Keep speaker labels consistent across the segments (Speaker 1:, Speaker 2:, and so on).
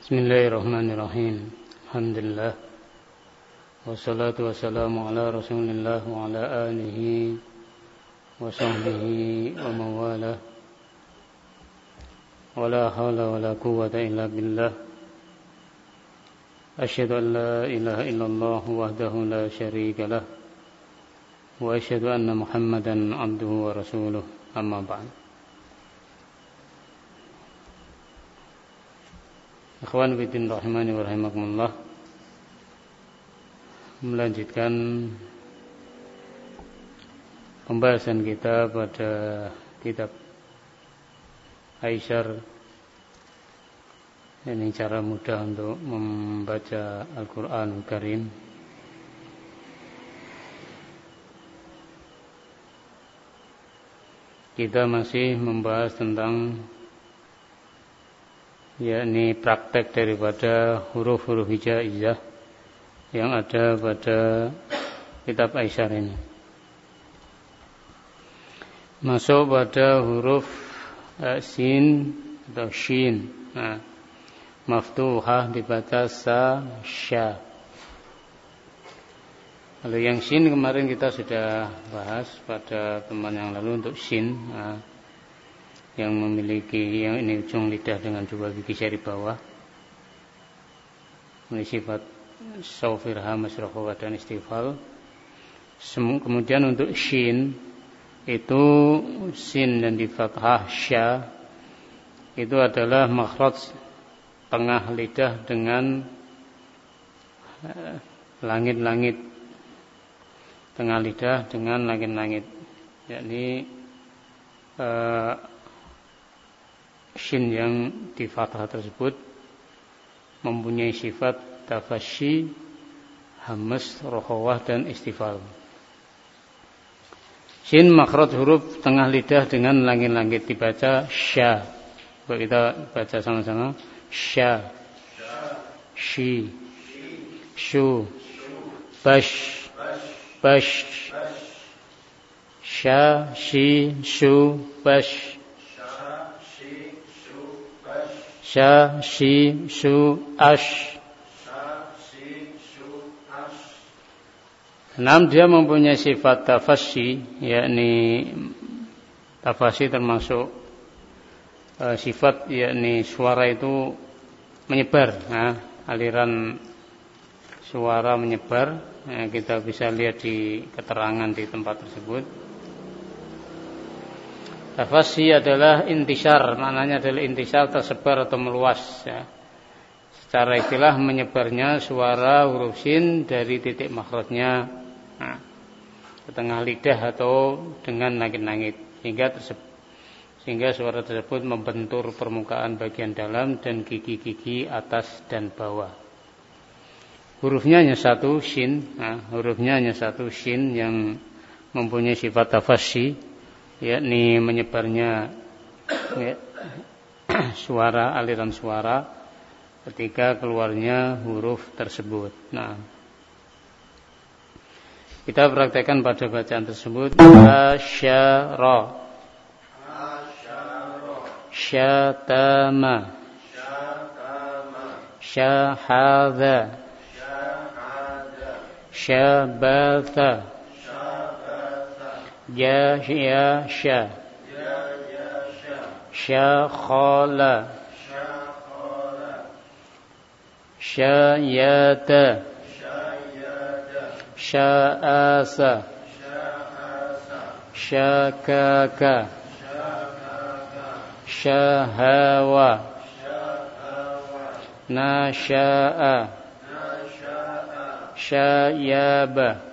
Speaker 1: Bismillahirrahmanirrahim. Alhamdulillah. Wassalatu wassalamu ala Rasulillah wa ala alihi wa sahbihi wa mawalah. Wa la hawla wa la quwwata illa billah. Asyhadu an la ilaha illallah wahdahu la syarika lah. Wa asyhadu anna Muhammadan abduhu wa rasuluh. Amma ba'd. Ikhwan fillah rahimani wa rahimakumullah. Melanjutkan pembahasan kita pada kitab Aisyar. Ini cara mudah untuk membaca Al-Quranul Karim. Kita masih membahas tentang yakni praktek daripada huruf-huruf hijaiyah yang ada pada kitab Aisyar ini. Masuk pada huruf sin atau shin. Nah, maftuhah dibaca sa, sya. Kalau yang shin kemarin kita sudah bahas pada teman yang lalu untuk shin. Nah, yang memiliki yang ini ujung lidah dengan dua gigi jari bawah, ini sifat saufir, hamas, rokhawah dan istifal. Kemudian untuk shin itu sin dan di fathah sya itu adalah makhraj tengah lidah dengan langit-langit, tengah lidah dengan langit-langit, yakni shin yang di fathah tersebut mempunyai sifat tafashi, hamas, rokhawah dan istifal. Shin makhraj huruf tengah lidah dengan langit-langit dibaca sya. Coba kita baca sama-sama. Sya, shi, shu, bash, bash, sya, shi, shu, bash. Sya, shi, shu, ash. Enam, dia mempunyai sifat tafashi, yakni tafashi termasuk sifat yakni suara itu menyebar. Nah, aliran suara menyebar. Nah, kita bisa lihat di keterangan di tempat tersebut. Tafashi adalah intisar, maknanya adalah intisar, tersebar atau meluas ya. Secara istilah menyebarnya suara huruf shin dari titik makhrajnya ke tengah lidah atau dengan langit-langit sehingga suara tersebut membentur permukaan bagian dalam dan gigi-gigi atas dan bawah. Hurufnya hanya satu shin, hurufnya hanya satu shin yang mempunyai sifat tafashi, yakni menyebarnya suara, aliran suara ketika keluarnya huruf tersebut. Nah, kita praktekkan pada bacaan tersebut. Asyara, syatama, syahadha, syabatha, Yasha, Syakhala, Syayata, Sya'asa, Syakaka, Syahawa, Nasya'a, Syayaba.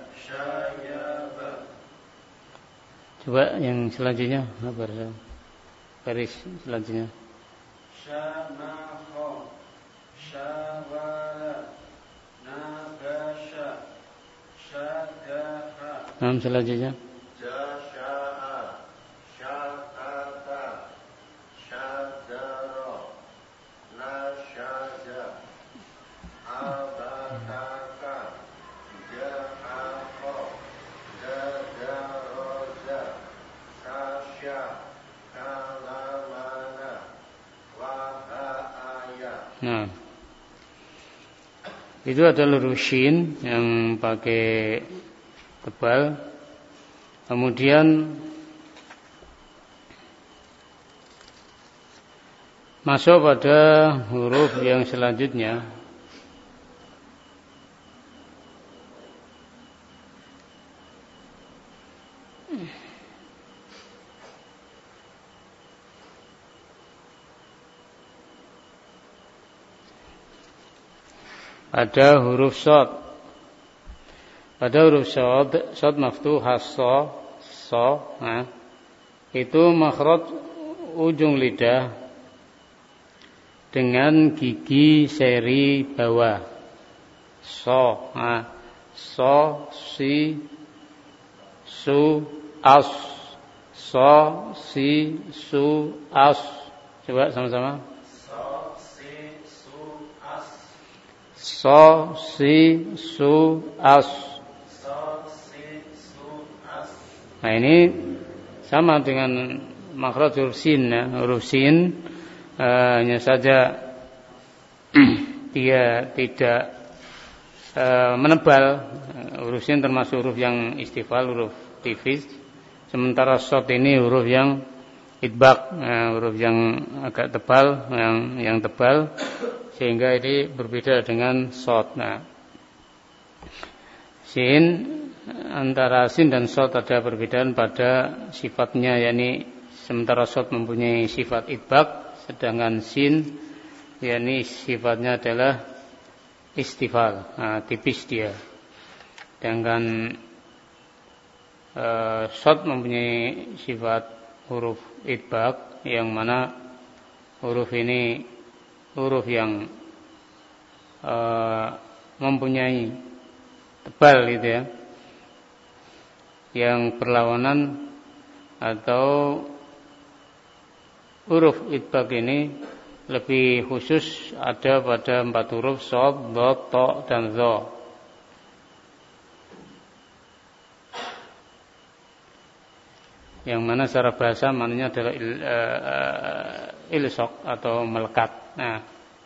Speaker 1: Coba yang selanjutnya, baris selanjutnya. Syamakho, syawala, nabasha, syadaha. Selanjutnya. Jasha'a, syakata, syadara, nasyaja, abataka, jahaqo, jadaroja, kasya, kalamana, waha'aya. Nah, Itu adalah huruf shin yang pakai tebal. Kemudian masuk pada huruf yang selanjutnya. Ada huruf shad. Pada huruf shad maftuhah so, nah, itu makhraj ujung lidah dengan gigi seri bawah. So, nah, so, si, su, as. So, si, su, as. Coba sama-sama.
Speaker 2: So, si, su, as.
Speaker 1: So, si, su, as.
Speaker 2: So, si, su, as.
Speaker 1: Nah ini sama dengan makhraj huruf sin ya. Huruf sin hanya saja dia tidak menebal. Huruf sin termasuk huruf yang istifal, huruf tipis. Sementara shad ini huruf yang idbaq, huruf yang agak tebal, yang tebal, sehingga ini berbeda dengan shad. Nah, sin, antara sin dan shad ada perbedaan pada sifatnya, yakni sementara shad mempunyai sifat idbaq, sedangkan sin yakni sifatnya adalah istifal, tipis dia. Sedangkan shad mempunyai sifat huruf idbaq, yang mana huruf ini huruf yang mempunyai tebal gitu ya, yang berlawanan, atau huruf idbaq ini lebih khusus ada pada 4 huruf shad, dad, ta, dan dha. Yang mana secara bahasa maknanya adalah ilsaq atau melekat. Nah,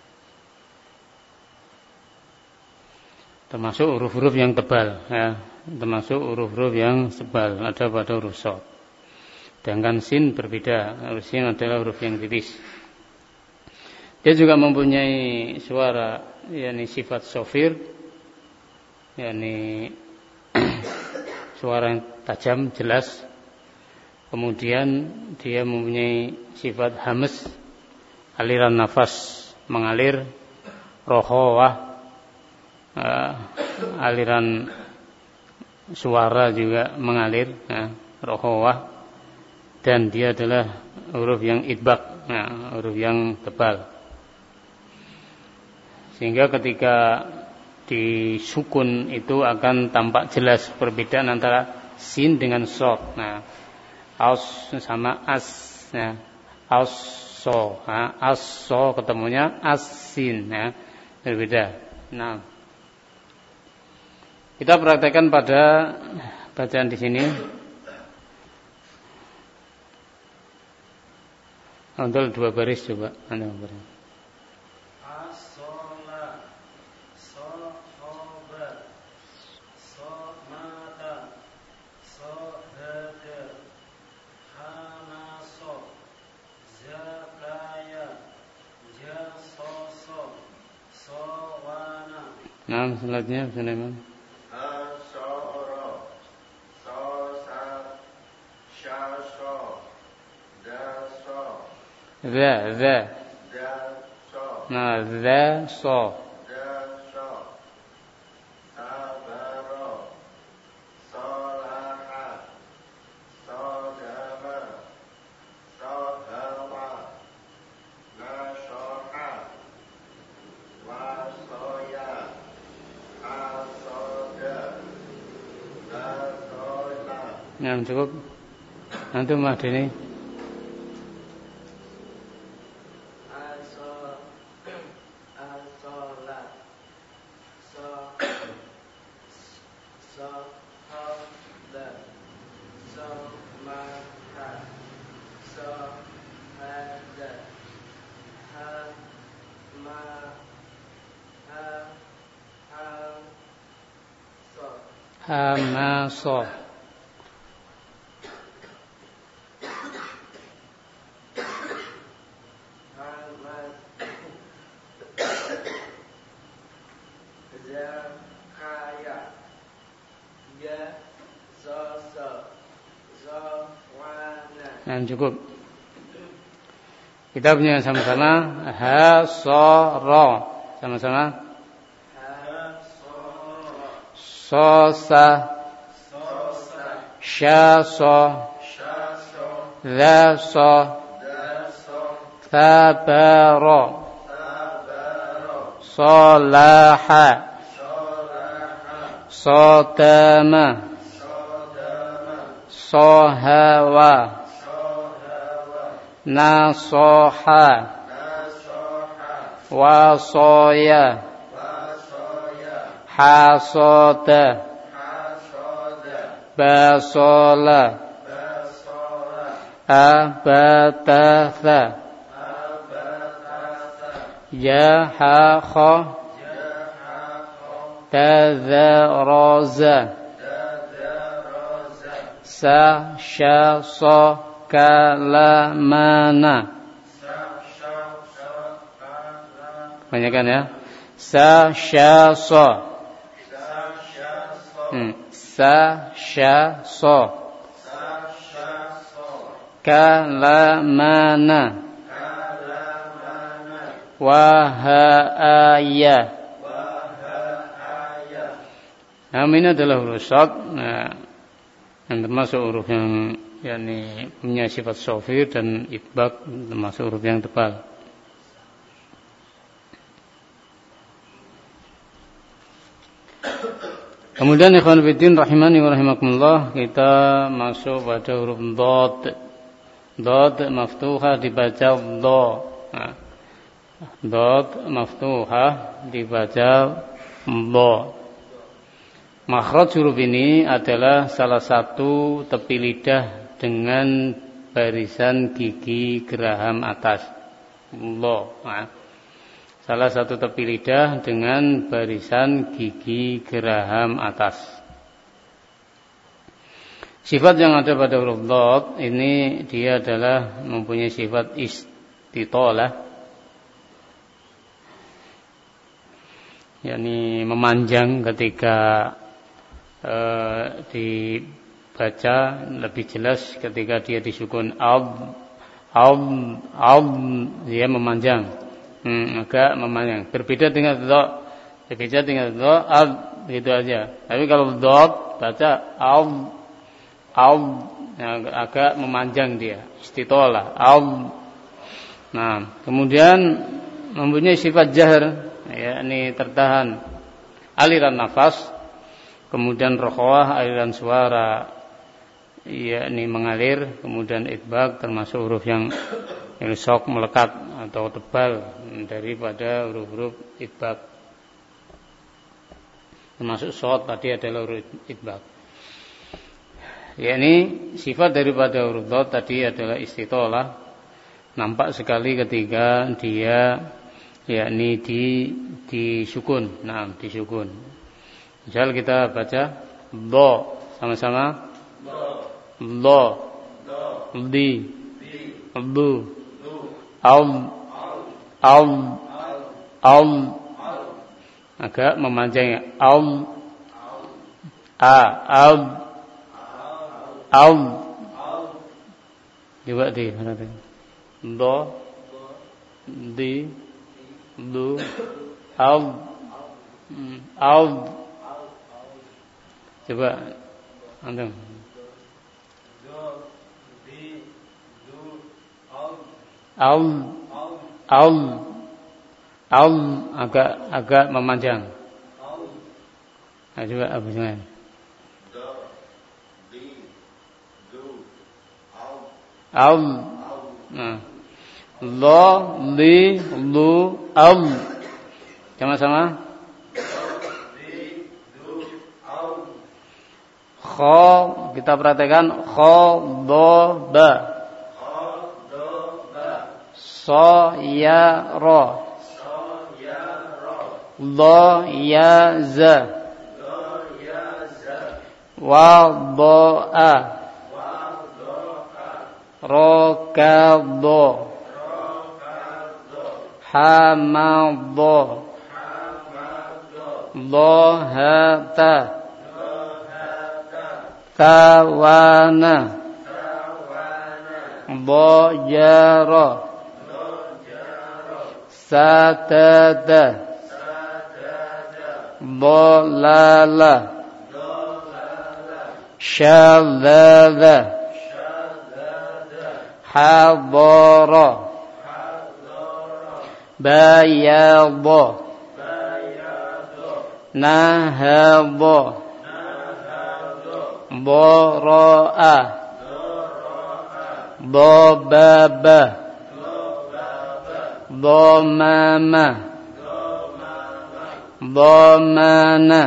Speaker 1: termasuk huruf-huruf yang tebal ya, termasuk huruf-huruf yang tebal ada pada huruf shad. Sedangkan sin berbeda. Huruf sin adalah huruf yang tipis. Dia juga mempunyai suara, yakni sifat shafir, yakni suara yang tajam, jelas. Kemudian dia mempunyai sifat hamas, aliran nafas mengalir, rohawah, aliran suara juga mengalir, rohawah, dan dia adalah huruf yang idbaq, huruf yang tebal. Sehingga ketika disukun itu akan tampak jelas perbedaan antara sin dengan shad. Nah, as sama as, ya. As-so, as-so ketemunya as-sin, ya. Berbeda. Nah, kita praktekkan pada bacaan di sini. Untuk 2 baris coba, Anda baris.
Speaker 2: As-sola, so-hoba, so-mata, so-hada, hanaso, zakaya, jasoso, so-wana.
Speaker 1: Nah, selanjutnya Sulaiman.
Speaker 2: Asoro, so-sa, sha-so, da-so.
Speaker 1: Za. Nah, za, so.
Speaker 2: Sabaro, solaha, sodama, sodawa, nasoha, wasoya, asoda, nasola.
Speaker 1: Nah, cukup. Antum mah ini. Hamasa.
Speaker 2: Zakaya. Ya. Zawana.
Speaker 1: Nah, cukup. Kita punya sama-sama hasara. Sama-sama. Sosa. Syasa. Dhasa. Thabara. Salaha. Sodama. Sohawa. Nasoha. Wasoya. Hasoda. Basola. Abatatha. Jahakha. Tadharaza. Sashasa. Kalamana. Banyakkan ya. Sashasa. Sashasa. Kalamana. Wahaya. Nah, ini adalah huruf shad. Nah, yang termasuk huruf yang yakni punya sifat shafir dan itbaq, termasuk huruf yang tebal. Kemudian ikhwan fillah rahimani wa rahimakumullah, kita masuk pada huruf dhad. Dhad maftuhah dibaca dha. Nah, dhad maftuhah dibaca dha. Makhraj huruf ini adalah salah satu tepi lidah dengan barisan gigi geraham atas. Dha. Nah, salah satu tepi lidah dengan barisan gigi geraham atas. Sifat yang ada pada huruf dhad ini dia adalah mempunyai sifat istitalah, yakni memanjang ketika dibaca, lebih jelas ketika dia disukun dia memanjang. Agak memanjang. Berbeda dengan dha, begitu aja. Tapi kalau dhad baca agak memanjang dia, istitalah. Nah, kemudian mempunyai sifat jahr, yakni tertahan aliran nafas. Kemudian rokhawah, aliran suara, yakni mengalir. Kemudian itbaq, termasuk huruf yang sok melekat atau tebal daripada huruf-huruf itbaq. Termasuk shad tadi adalah huruf itbaq. Yakni sifat daripada huruf dhad tadi adalah istitalah. Nampak sekali ketika dia yakni disukun. Nah, disukun. Misal kita baca dha, sama-sama dha, di, du, agak memanjang ya. Coba di mana tadi? Dha, di, du, coba antum. Agak memanjang. Nah, coba apa sebenarnya? Nah, la, li, lu, sama-sama. Kha, kita perhatikan kha, do, ba. So, ya, ro. Do, ya, za. Wadda'a. Rokadda. Hamadda. Lohata. Tawana. Bojara. Satada. Bolala. Syadada. Hadara. Bayada. Nahada. Bara'a. Dobaba. Domama. Domana.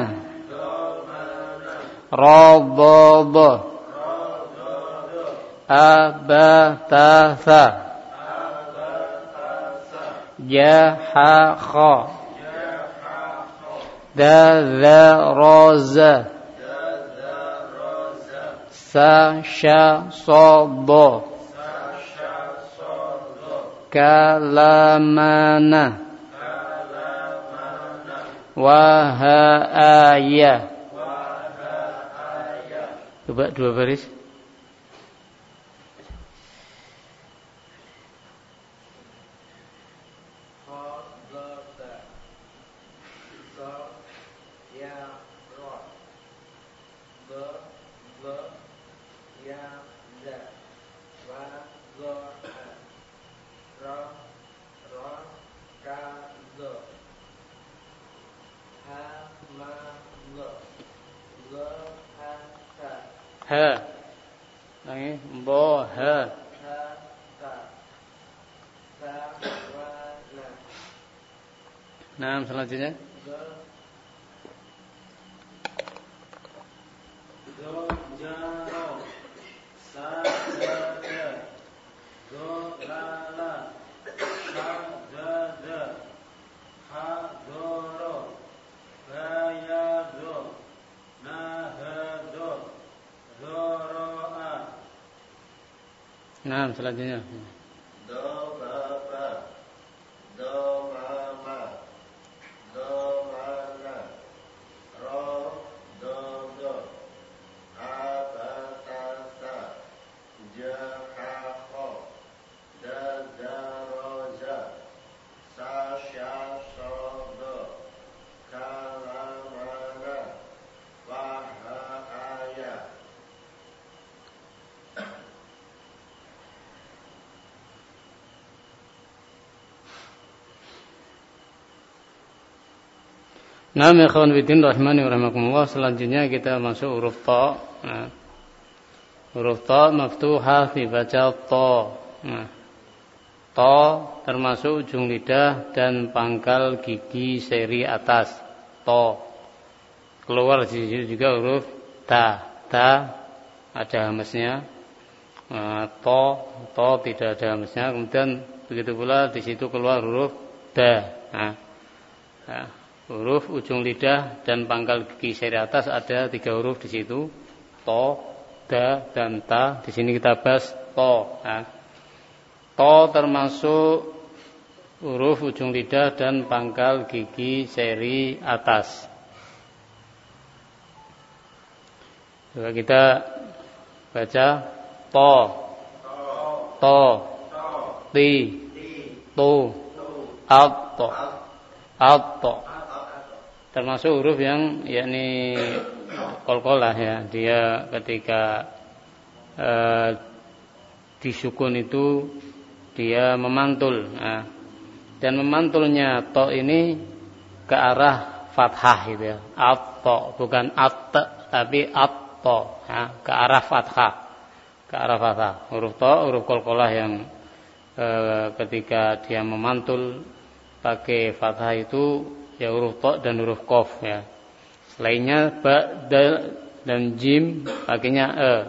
Speaker 1: Radada. Abatasa. Jahakha. Dazaraza. Sasyasada. Kalamana. Wahaya. Coba dua baris. Ha. Lagi bo ha. Nah, selanjutnya.
Speaker 3: Dojaro. Sadada. Dolala. Sadada. Hadoro. Bayado. Nahado. Zoro'a.
Speaker 1: Nah, selanjutnya.
Speaker 3: Dobaba. Domama. Domana. Rododo. Abatasa. Jahakho. Dadaroza. Sasyasodo. Kalamana. Wahaya.
Speaker 1: Nah, ikhwan fillah rahimani wa rahimakumullah, selanjutnya kita masuk huruf ta. Nah, huruf ta maftuhah dibaca ta. Nah, ta termasuk ujung lidah dan pangkal gigi seri atas. Ta. Keluar di situ juga huruf ta. Ta ada hamzanya. Ta tidak ada hamzanya. Kemudian begitu pula di situ keluar huruf da. Nah, huruf ujung lidah dan pangkal gigi seri atas ada 3 huruf di situ. To, da, dan ta. Di sini kita bahas to. Nah, to termasuk huruf ujung lidah dan pangkal gigi seri atas. Coba kita baca to, to, ti, tu, atto, atto. Termasuk huruf yang yakni qalqalah ya. Dia ketika disukun itu dia memantul. Nah, dan memantulnya to ini ke arah fathah gitu ya. Atto, bukan at tapi atto, ya, ke arah fathah. Ke arah fathah. Huruf to, huruf qalqalah yang ketika dia memantul pakai fathah itu ya huruf to dan huruf qaf ya. Selainnya ba, dal dan jim pakainya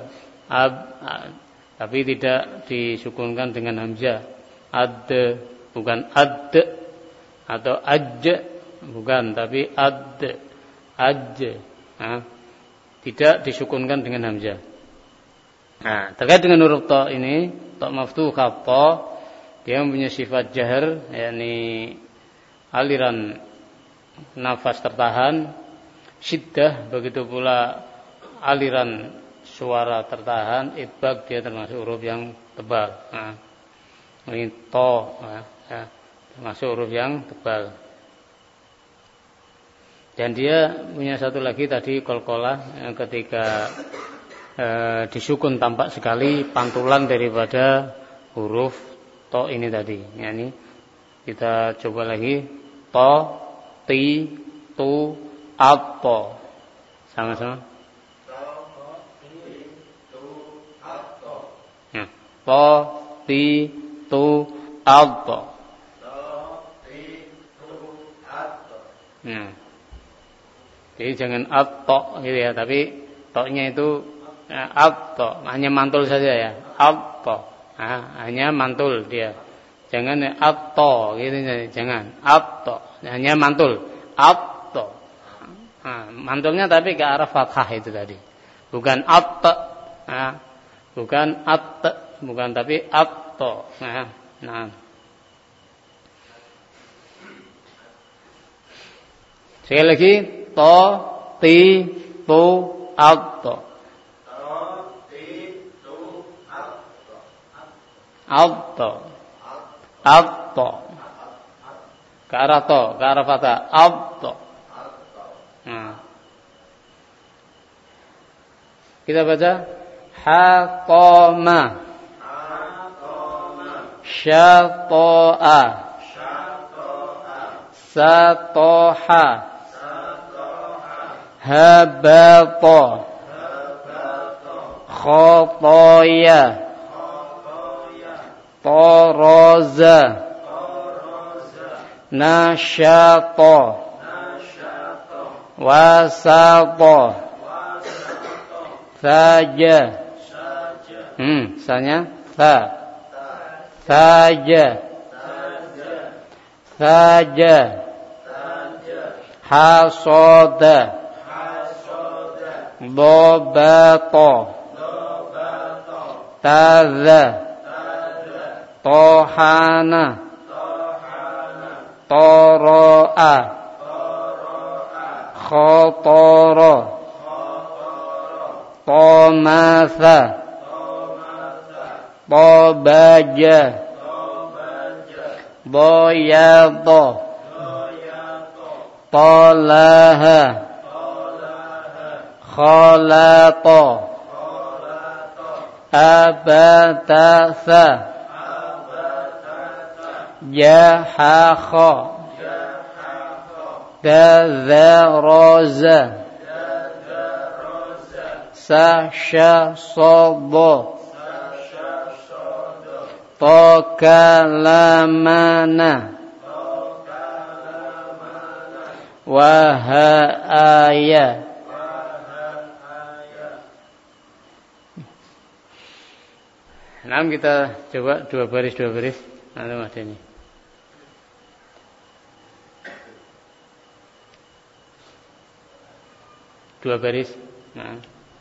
Speaker 1: tapi tidak disukunkan dengan hamzah. Ad bukan ad atau aj bukan tapi ad aj. Nah, tidak disukunkan dengan hamzah. Nah, terkait dengan huruf ta ini, ta maftuhah ta, dia mempunyai sifat jahr, yakni aliran nafas tertahan, syiddah, begitu pula aliran suara tertahan, idbag, dia termasuk huruf yang tebal. Nah, ini ta, ya, termasuk huruf yang tebal. Dan dia punya satu lagi tadi qalqalah, yang ketika disukun tampak sekali pantulan daripada huruf to ini tadi. Yani kita coba lagi to, ti, tu, ato. Sama-sama. Nah, to, ti, tu, ato. Nah, jadi jangan ato gitu ya, tapi to-nya itu abto, hanya mantul saja ya. Abto, hanya mantul dia. Jangan abto, gitu jangan. Abto, hanya mantul. Abto, mantulnya tapi ke arah fathah itu tadi. Bukan abto, bukan abto, bukan tapi abto. Nah. Sekali lagi, to, ti, tu, abto. Abto, abto, ke arah to, ke arah fathah, abto. Nah, kita baca haqama, syato'a, satoha, habato, khotoya, taraza, nasyata, wasata, saja. Misalnya saja, saja, hasoda, dobata, taza, tohana, toro'a, khotoro, tomasa, tobaja, boyado, tolaha, kholato, abatasa, jahakha, dazaraza, sashasobo, tokalamana, wahaya. Nah, kita coba dua baris. Nanti mas ini. Dua baris. Nah.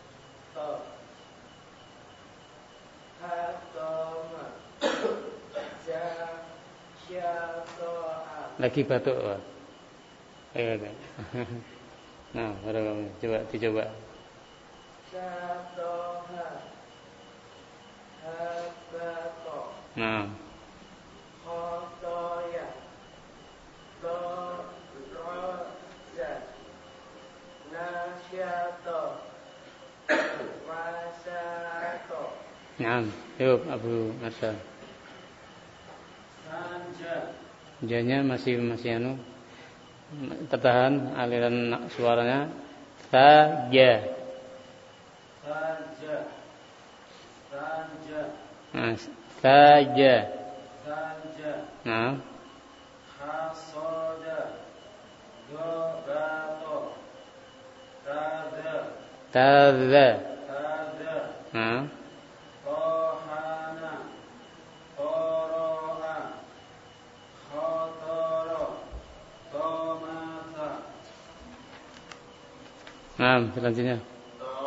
Speaker 1: Lagi batuk. Ayo. Nah, baru kamu dicoba. Nah. Nah, yuk Abu Marsa. Janya masih tertahan aliran suaranya. Saja. Nah, saja. Nah. Hasoda. Gobato. Taza. Nah. Tohana. Toroha. Khotoro. Tomasa. Nah, selanjutnya.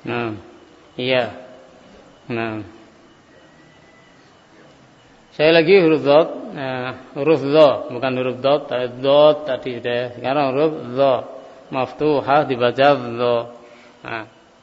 Speaker 1: Nah, iya. Nah, saya lagi huruf dot, huruf dho, bukan huruf dot, dot tadi sudah. Sekarang huruf dho, maftuhah dibaca dho. Nah.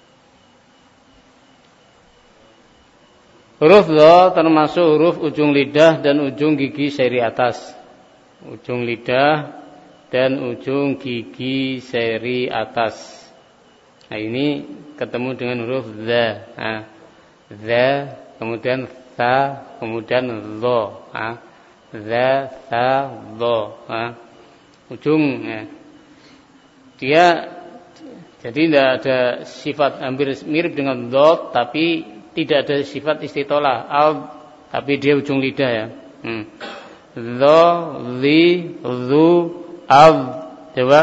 Speaker 1: Huruf dho termasuk huruf ujung lidah dan ujung gigi seri atas. Ujung lidah dan ujung gigi seri atas. Nah, ini ketemu dengan huruf dha. Nah, dha, kemudian tha, kemudian dho. Dha, tha, dho. Ujung. Dia jadi tidak ada sifat, hampir mirip dengan dot, tapi tidak ada sifat istitolah. Tapi dia ujung lidah ya. Dho, li, dhu, al. Coba.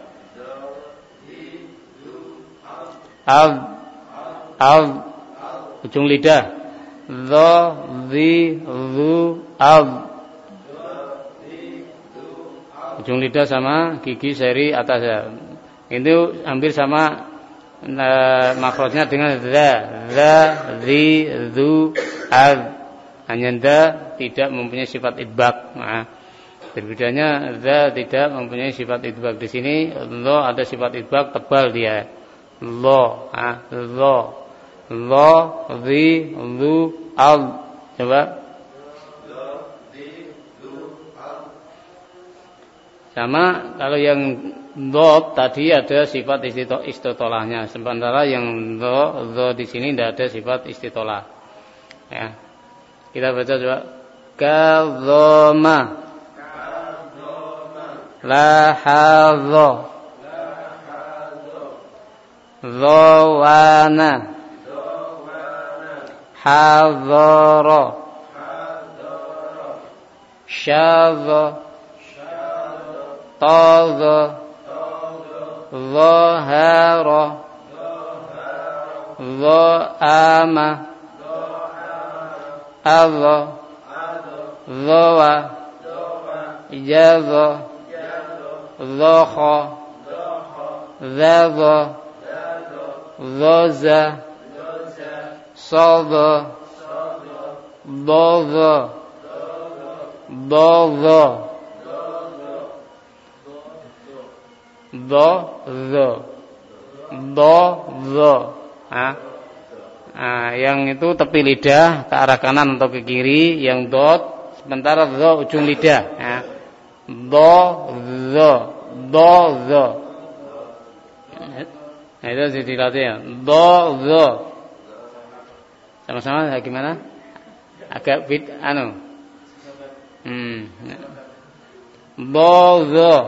Speaker 1: Al. Ujung lidah. Dho, li, dhu, al. Ujung lidah sama gigi seri atas ya. Itu hampir sama makhrajnya dengan dha, dhi, dhu, al. Hanya dha tidak mempunyai sifat idbaq. Nah, berbedanya dha tidak mempunyai sifat idbaq. Di sini lo ada sifat idbaq tebal dia. Lo, dhi, dhu, al. Coba. Sama kalau yang dot tadi ada sifat istitolahnya, sementara yang do di sini tidak ada sifat istitolah. Ya. Kita baca coba. Kadzoma. Lahadha. Dhawana. Hadhara. Syadha. Tadha. Dhahara. Dha'ama. Adha. Dhawa. Jadha. Dhakha. Dhadha. Dhaza. Sadha. Dhadha. Dhadha. Yang itu tepi lidah ke arah kanan atau ke kiri, yang dot sementara dho ujung lidah. Dho. Nah, itu dilatih ya. Dho. Sama-sama gimana? Agak bit Dho.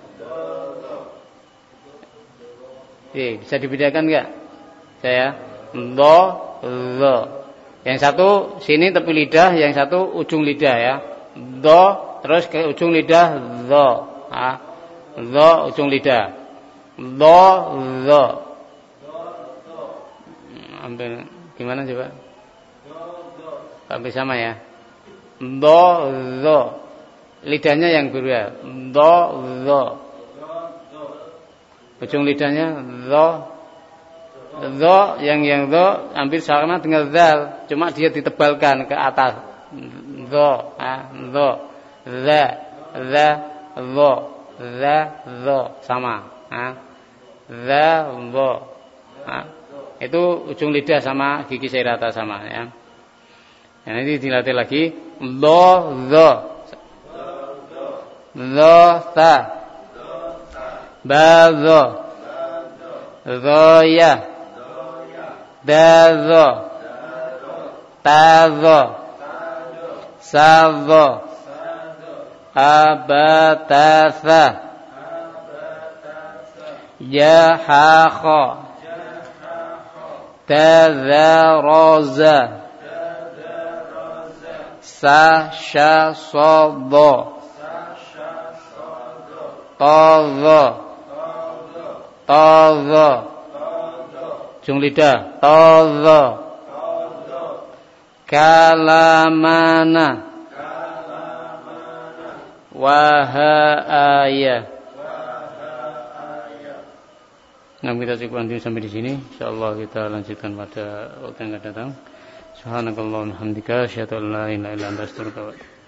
Speaker 1: Bisa dibedakan enggak? Saya dho. Yang satu sini tepi lidah, yang satu ujung lidah ya. Dho terus ke ujung lidah dho. Dho ujung lidah. Dho. Ambil gimana coba? Hampir sama ya. Dho. Lidahnya yang berbeda. Dho. Ujung lidahnya dho. Dho yang dho hampir sama dengan zal, cuma dia ditebalkan ke atas. Dho, dho. Dho sama. Dho. Itu ujung lidah sama gigi seri atas sama ya. Nah, ini dilatih lagi. Dho. Dho ta. Badho. Dhoya. Dadho. Tadho. Sadho. Abatatha. Jahakha. Tadharaza. Sashasodho. Tadha. Ujung lidah. Tadha. Kalamana. Wahaya. Nah, kita cukupkan dulu sampai di sini. Insyaallah kita lanjutkan pada waktu yang akan datang. Subhanakallahumma hamdika asyhadu an la ilaha illa anta astaghfiruka wa atubu ilaik.